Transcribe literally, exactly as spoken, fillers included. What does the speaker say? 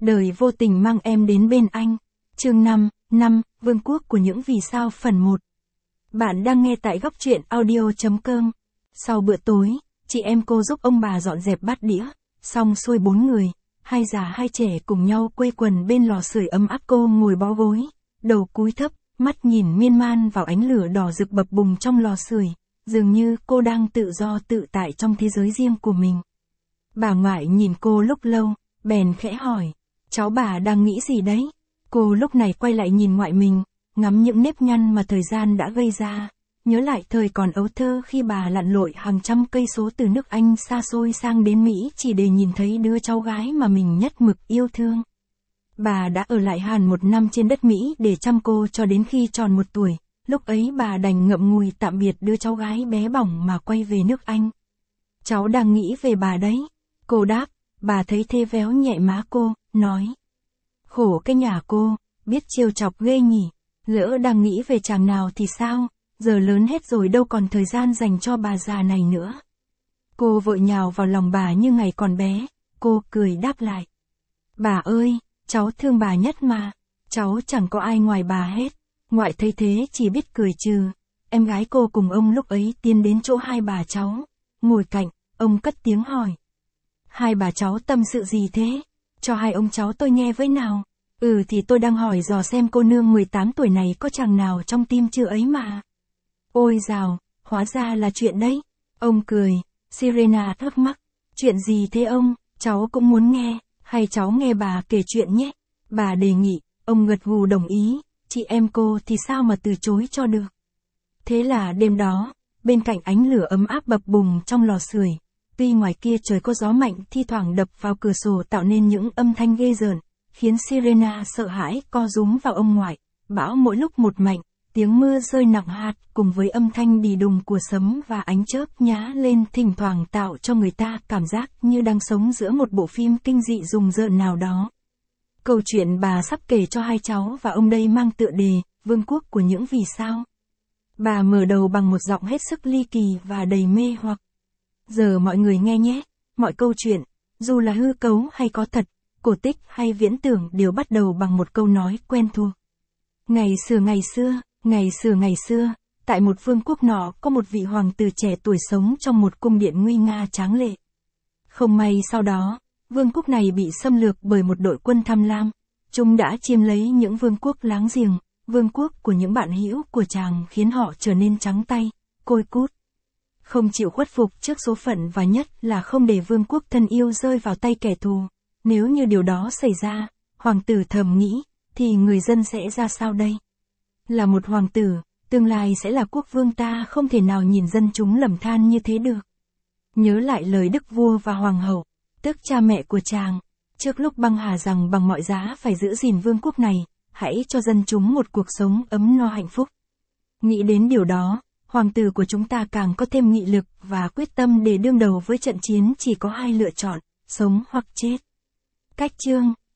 Đời vô tình mang em đến bên anh. Chương năm, năm, Vương quốc của những vì sao phần một. Bạn đang nghe tại góc truyện audio chấm com. Sau bữa tối, chị em cô giúp ông bà dọn dẹp bát đĩa, xong xuôi bốn người, hai già hai trẻ cùng nhau quây quần bên lò sưởi ấm áp. Cô ngồi bó gối, đầu cúi thấp, mắt nhìn miên man vào ánh lửa đỏ rực bập bùng trong lò sưởi, dường như cô đang tự do tự tại trong thế giới riêng của mình. Bà ngoại nhìn cô lúc lâu, bèn khẽ hỏi, cháu bà đang nghĩ gì đấy? Cô lúc này quay lại nhìn ngoại mình, ngắm những nếp nhăn mà thời gian đã gây ra, nhớ lại thời còn ấu thơ khi bà lặn lội hàng trăm cây số từ nước Anh xa xôi sang đến Mỹ chỉ để nhìn thấy đứa cháu gái mà mình nhất mực yêu thương. Bà đã ở lại hẳn một năm trên đất Mỹ để chăm cô cho đến khi tròn một tuổi, lúc ấy bà đành ngậm ngùi tạm biệt đứa cháu gái bé bỏng mà quay về nước Anh. Cháu đang nghĩ về bà đấy. Cô đáp, bà thấy thê véo nhẹ má cô, nói. Khổ cái nhà cô, biết trêu chọc ghê nhỉ, lỡ đang nghĩ về chàng nào thì sao, giờ lớn hết rồi đâu còn thời gian dành cho bà già này nữa. Cô vội nhào vào lòng bà như ngày còn bé, cô cười đáp lại. Bà ơi, cháu thương bà nhất mà, cháu chẳng có ai ngoài bà hết. Ngoại thấy thế chỉ biết cười trừ. Em gái cô cùng ông lúc ấy tiến đến chỗ hai bà cháu, ngồi cạnh, ông cất tiếng hỏi. Hai bà cháu tâm sự gì thế? Cho hai ông cháu tôi nghe với nào. Ừ thì tôi đang hỏi dò xem cô nương mười tám tuổi này có chàng nào trong tim chưa ấy mà. Ôi dào, hóa ra là chuyện đấy. Ông cười, Sirena thắc mắc. Chuyện gì thế ông, cháu cũng muốn nghe, hay cháu nghe bà kể chuyện nhé. Bà đề nghị, ông gật gù đồng ý, chị em cô thì sao mà từ chối cho được. Thế là đêm đó, bên cạnh ánh lửa ấm áp bập bùng trong lò sưởi, tuy ngoài kia trời có gió mạnh thi thoảng đập vào cửa sổ tạo nên những âm thanh ghê rợn, khiến Sirena sợ hãi co rúm vào ông ngoại. Bão mỗi lúc một mạnh, tiếng mưa rơi nặng hạt cùng với âm thanh đì đùng của sấm và ánh chớp nhá lên thỉnh thoảng tạo cho người ta cảm giác như đang sống giữa một bộ phim kinh dị rùng rợn nào đó. Câu chuyện bà sắp kể cho hai cháu và ông đây mang tựa đề, Vương quốc của những vì sao. Bà mở đầu bằng một giọng hết sức ly kỳ và đầy mê hoặc. Giờ mọi người nghe nhé, mọi câu chuyện, dù là hư cấu hay có thật, cổ tích hay viễn tưởng đều bắt đầu bằng một câu nói quen thuộc. Ngày xưa ngày xưa, ngày xưa ngày xưa, tại một vương quốc nọ có một vị hoàng tử trẻ tuổi sống trong một cung điện nguy nga tráng lệ. Không may sau đó, vương quốc này bị xâm lược bởi một đội quân tham lam. Chúng đã chiếm lấy những vương quốc láng giềng, vương quốc của những bạn hữu của chàng khiến họ trở nên trắng tay, côi cút. Không chịu khuất phục trước số phận và nhất là không để vương quốc thân yêu rơi vào tay kẻ thù. Nếu như điều đó xảy ra, hoàng tử thầm nghĩ, thì người dân sẽ ra sao đây? Là một hoàng tử, tương lai sẽ là quốc vương ta không thể nào nhìn dân chúng lầm than như thế được. Nhớ lại lời đức vua và hoàng hậu, tức cha mẹ của chàng, trước lúc băng hà rằng bằng mọi giá phải giữ gìn vương quốc này, hãy cho dân chúng một cuộc sống ấm no hạnh phúc. Nghĩ đến điều đó, hoàng tử của chúng ta càng có thêm nghị lực và quyết tâm để đương đầu với trận chiến chỉ có hai lựa chọn, sống hoặc chết. Cách chương